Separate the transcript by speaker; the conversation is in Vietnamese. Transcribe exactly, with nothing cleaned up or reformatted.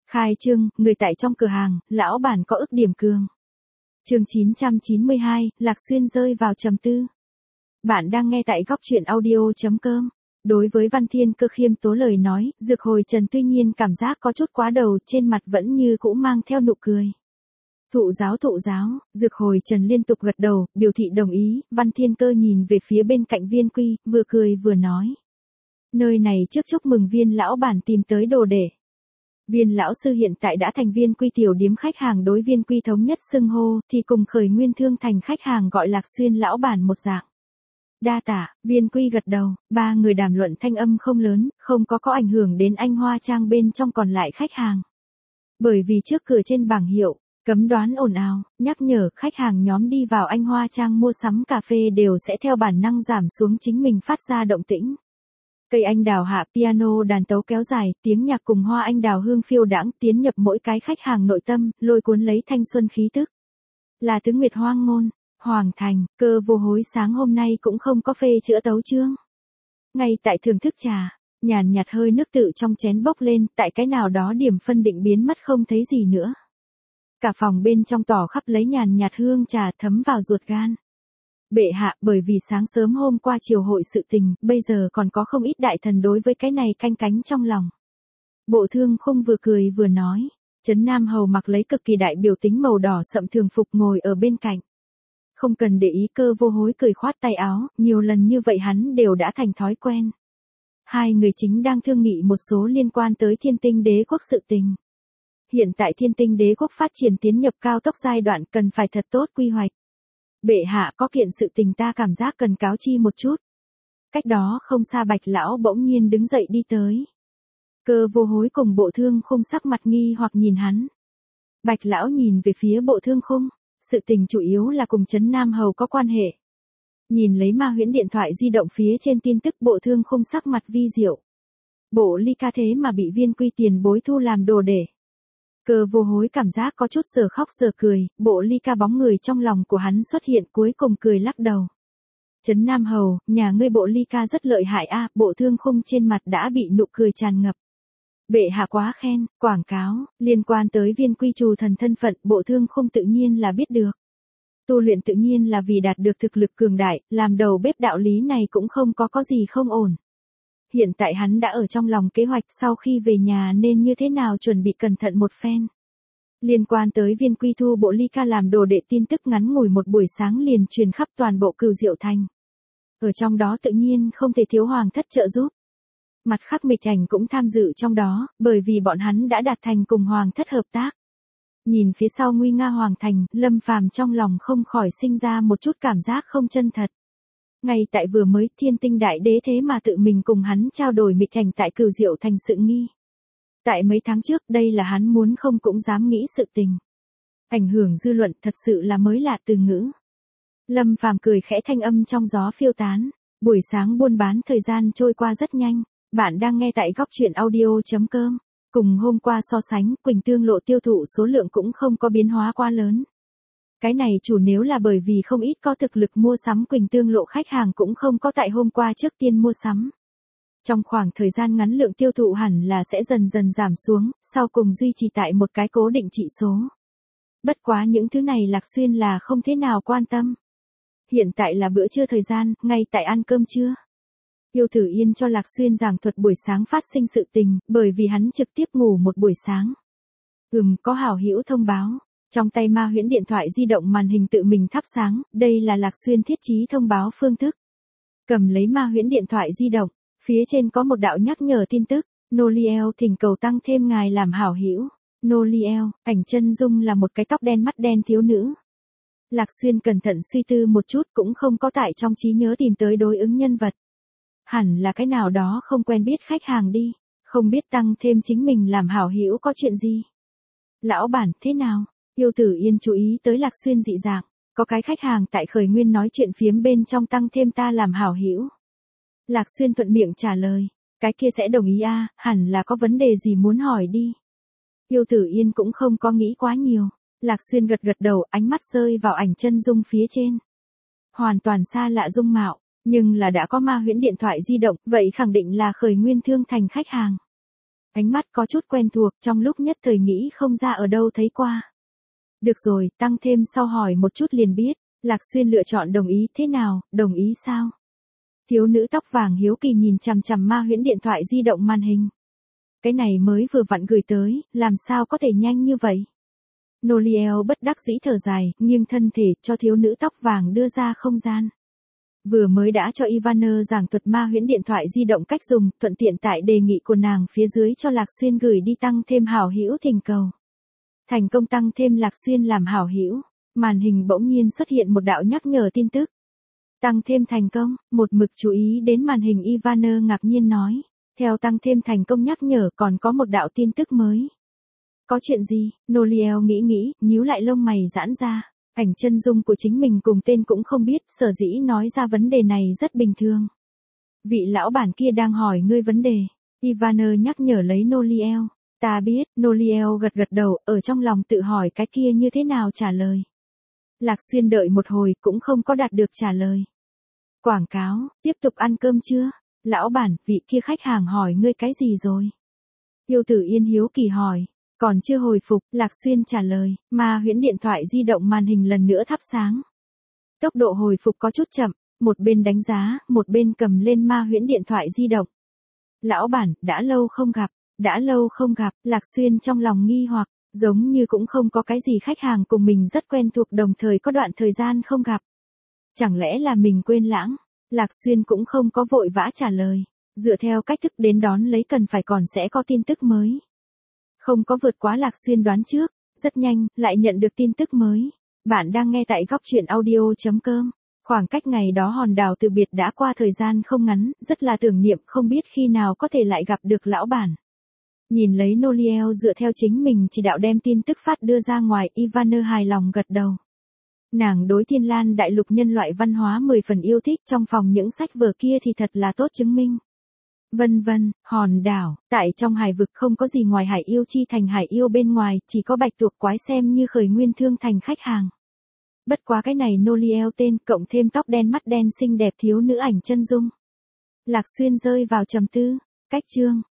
Speaker 1: Khai trương, người tại trong cửa hàng, lão bản có ức điểm cường. Chương chín trăm chín mươi hai, Lạc Xuyên rơi vào trầm tư. Bạn đang nghe tại góc truyện audio chấm com. Đối với Văn Thiên Cơ khiêm tố lời nói, Dược Hồi Trần tuy nhiên cảm giác có chút quá đầu, trên mặt vẫn như cũ mang theo nụ cười. Thụ giáo thụ giáo, Dược Hồi Trần liên tục gật đầu, biểu thị đồng ý. Văn Thiên Cơ nhìn về phía bên cạnh Viên Quy, vừa cười vừa nói. Nơi này trước chúc mừng Viên lão bản tìm tới đồ để. Viên lão sư hiện tại đã thành Viên Quy tiểu điếm khách hàng, đối Viên Quy thống nhất xưng hô, thì cùng Khởi Nguyên Thương thành khách hàng gọi Lạc Xuyên lão bản một dạng. Đa tả, Viên Quy gật đầu, ba người đàm luận thanh âm không lớn, không có có ảnh hưởng đến anh Hoa Trang bên trong còn lại khách hàng. Bởi vì trước cửa trên bảng hiệu, cấm đoán ồn ào, nhắc nhở khách hàng nhóm đi vào anh Hoa Trang mua sắm cà phê đều sẽ theo bản năng giảm xuống chính mình phát ra động tĩnh. Cây anh đào hạ piano đàn tấu kéo dài, tiếng nhạc cùng hoa anh đào hương phiêu đãng tiến nhập mỗi cái khách hàng nội tâm, lôi cuốn lấy thanh xuân khí tức. Là Tứ Nguyệt hoang ngôn, Hoàng Thành, Cơ Vô Hối sáng hôm nay cũng không có phê chữa tấu chương. Ngay tại thưởng thức trà, nhàn nhạt hơi nước tự trong chén bốc lên, tại cái nào đó điểm phân định biến mất không thấy gì nữa. Cả phòng bên trong tỏ khắp lấy nhàn nhạt hương trà thấm vào ruột gan. Bệ hạ, bởi vì sáng sớm hôm qua triều hội sự tình, bây giờ còn có không ít đại thần đối với cái này canh cánh trong lòng. Bộ Thương Khung vừa cười vừa nói, Trấn Nam Hầu mặc lấy cực kỳ đại biểu tính màu đỏ sậm thường phục ngồi ở bên cạnh. Không cần để ý Cơ Vô Hối cười khoát tay áo, nhiều lần như vậy hắn đều đã thành thói quen. Hai người chính đang thương nghị một số liên quan tới Thiên Tinh Đế quốc sự tình. Hiện tại Thiên Tinh Đế quốc phát triển tiến nhập cao tốc giai đoạn, cần phải thật tốt quy hoạch. Bệ hạ, có kiện sự tình ta cảm giác cần cáo chi một chút. Cách đó không xa Bạch lão bỗng nhiên đứng dậy đi tới. Cơ Vô Hối cùng Bộ Thương Khung sắc mặt nghi hoặc nhìn hắn. Bạch lão nhìn về phía Bộ Thương Khung, sự tình chủ yếu là cùng Trấn Nam Hầu có quan hệ. Nhìn lấy Ma Huyễn điện thoại di động phía trên tin tức, Bộ Thương Khung sắc mặt vi diệu. Bộ Ly Ca thế mà bị Viên Quy tiền bối thu làm đồ để. Cơ Vô Hối cảm giác có chút giờ khóc giờ cười, Bộ Ly Ca bóng người trong lòng của hắn xuất hiện, cuối cùng cười lắc đầu. Trấn Nam Hầu, nhà ngươi Bộ Ly Ca rất lợi hại a. Bộ Thương Khung trên mặt đã bị nụ cười tràn ngập. Bệ hạ quá khen, quảng cáo, liên quan tới Viên Quy trù thần thân phận, Bộ Thương Khung tự nhiên là biết được. Tu luyện tự nhiên là vì đạt được thực lực cường đại, làm đầu bếp đạo lý này cũng không có có gì không ổn. Hiện tại hắn đã ở trong lòng kế hoạch sau khi về nhà nên như thế nào chuẩn bị cẩn thận một phen. Liên quan tới Viên Quy thu Bộ Ly Ca làm đồ đệ tin tức ngắn ngủi một buổi sáng liền truyền khắp toàn bộ Cửu Diệu Thành. Ở trong đó tự nhiên không thể thiếu Hoàng thất trợ giúp. Mặt khác Mịch Ảnh cũng tham dự trong đó, bởi vì bọn hắn đã đạt thành cùng Hoàng thất hợp tác. Nhìn phía sau nguy nga Hoàng Thành, Lâm Phàm trong lòng không khỏi sinh ra một chút cảm giác không chân thật. Ngay tại vừa mới, Thiên Tinh Đại Đế thế mà tự mình cùng hắn trao đổi Mịch Ảnh tại Cửu Diệu Thành sự nghi. Tại mấy tháng trước, đây là hắn muốn không cũng dám nghĩ sự tình. Ảnh hưởng dư luận thật sự là mới lạ từ ngữ. Lâm Phàm cười khẽ, thanh âm trong gió phiêu tán. Buổi sáng buôn bán thời gian trôi qua rất nhanh. Bạn đang nghe tại góc truyện audio chấm com. Cùng hôm qua so sánh, Quỳnh Tương Lộ tiêu thụ số lượng cũng không có biến hóa quá lớn. Cái này chủ nếu là bởi vì không ít có thực lực mua sắm Quỳnh Tương Lộ khách hàng cũng không có tại hôm qua trước tiên mua sắm. Trong khoảng thời gian ngắn lượng tiêu thụ hẳn là sẽ dần dần giảm xuống, sau cùng duy trì tại một cái cố định trị số. Bất quá những thứ này Lạc Xuyên là không thế nào quan tâm. Hiện tại là bữa trưa thời gian, ngay tại ăn cơm trưa. Yêu Tử Yên cho Lạc Xuyên giảng thuật buổi sáng phát sinh sự tình, bởi vì hắn trực tiếp ngủ một buổi sáng. Ừm, có hảo hữu thông báo. Trong tay Ma Huyễn điện thoại di động màn hình tự mình thắp sáng, đây là Lạc Xuyên thiết trí thông báo phương thức. Cầm lấy Ma Huyễn điện thoại di động, phía trên có một đạo nhắc nhở tin tức, Noliel thỉnh cầu tăng thêm ngài làm hảo hữu. Noliel, ảnh chân dung là một cái tóc đen mắt đen thiếu nữ. Lạc Xuyên cẩn thận suy tư một chút cũng không có tại trong trí nhớ tìm tới đối ứng nhân vật. Hẳn là cái nào đó không quen biết khách hàng đi, không biết tăng thêm chính mình làm hảo hữu có chuyện gì. Lão bản, thế nào? Yêu Tử Yên chú ý tới Lạc Xuyên dị dạng, có cái khách hàng tại Khởi Nguyên nói chuyện phiếm bên trong tăng thêm ta làm hảo hữu. Lạc Xuyên thuận miệng trả lời, cái kia sẽ đồng ý a, hẳn là có vấn đề gì muốn hỏi đi. Yêu Tử Yên cũng không có nghĩ quá nhiều, Lạc Xuyên gật gật đầu, ánh mắt rơi vào ảnh chân dung phía trên. Hoàn toàn xa lạ dung mạo, nhưng là đã có Ma Huyễn điện thoại di động, vậy khẳng định là Khởi Nguyên Thương thành khách hàng. Ánh mắt có chút quen thuộc, trong lúc nhất thời nghĩ không ra ở đâu thấy qua. Được rồi, tăng thêm sau hỏi một chút liền biết. Lạc Xuyên lựa chọn đồng ý, thế nào, đồng ý sao? Thiếu nữ tóc vàng hiếu kỳ nhìn chằm chằm Ma Huyễn điện thoại di động màn hình. Cái này mới vừa vặn gửi tới, làm sao có thể nhanh như vậy? Noliel bất đắc dĩ thở dài, nghiêng thân thể cho thiếu nữ tóc vàng đưa ra không gian. Vừa mới đã cho Ivana giảng thuật Ma Huyễn điện thoại di động cách dùng, thuận tiện tại đề nghị của nàng phía dưới cho Lạc Xuyên gửi đi tăng thêm hảo hữu thỉnh cầu. Thành công tăng thêm Lạc Xuyên làm hảo hữu, màn hình bỗng nhiên xuất hiện một đạo nhắc nhở tin tức. Tăng thêm thành công, một mực chú ý đến màn hình Ivana ngạc nhiên nói. Theo tăng thêm thành công nhắc nhở còn có một đạo tin tức mới. Có chuyện gì? Noliel nghĩ nghĩ, nhíu lại lông mày giãn ra. Ảnh chân dung của chính mình cùng tên cũng không biết, sở dĩ nói ra vấn đề này rất bình thường. Vị lão bản kia đang hỏi ngươi vấn đề. Ivana nhắc nhở lấy Noliel. Ta biết, Noliel gật gật đầu, ở trong lòng tự hỏi cái kia như thế nào trả lời. Lạc Xuyên đợi một hồi cũng không có đạt được trả lời. Quảng cáo, tiếp tục ăn cơm chưa? Lão bản, vị kia khách hàng hỏi ngươi cái gì rồi? Yêu Tử Yên hiếu kỳ hỏi. Còn chưa hồi phục, Lạc Xuyên trả lời, Ma Huyễn điện thoại di động màn hình lần nữa thắp sáng. Tốc độ hồi phục có chút chậm, một bên đánh giá, một bên cầm lên Ma Huyễn điện thoại di động. Lão bản, đã lâu không gặp, đã lâu không gặp, Lạc Xuyên trong lòng nghi hoặc, giống như cũng không có cái gì khách hàng cùng mình rất quen thuộc đồng thời có đoạn thời gian không gặp. Chẳng lẽ là mình quên lãng? Lạc Xuyên cũng không có vội vã trả lời, dựa theo cách thức đến đón lấy cần phải còn sẽ có tin tức mới. Không có vượt quá Lạc Xuyên đoán trước, rất nhanh, lại nhận được tin tức mới. Bạn đang nghe tại góc truyện audio.com. Khoảng cách ngày đó hòn đảo từ biệt đã qua thời gian không ngắn, rất là tưởng niệm không biết khi nào có thể lại gặp được lão bản. Nhìn lấy Noliel dựa theo chính mình chỉ đạo đem tin tức phát đưa ra ngoài, Ivana hài lòng gật đầu. Nàng đối Thiên Lan đại lục nhân loại văn hóa mười phần yêu thích, trong phòng những sách vở kia thì thật là tốt chứng minh. Vân vân, hòn đảo, tại trong hải vực không có gì ngoài hải yêu chi thành hải yêu bên ngoài, chỉ có bạch tuộc quái xem như khởi nguyên thương thành khách hàng. Bất quá cái này Noliel tên, cộng thêm tóc đen mắt đen xinh đẹp thiếu nữ ảnh chân dung. Lạc Xuyên rơi vào trầm tư, cách chương.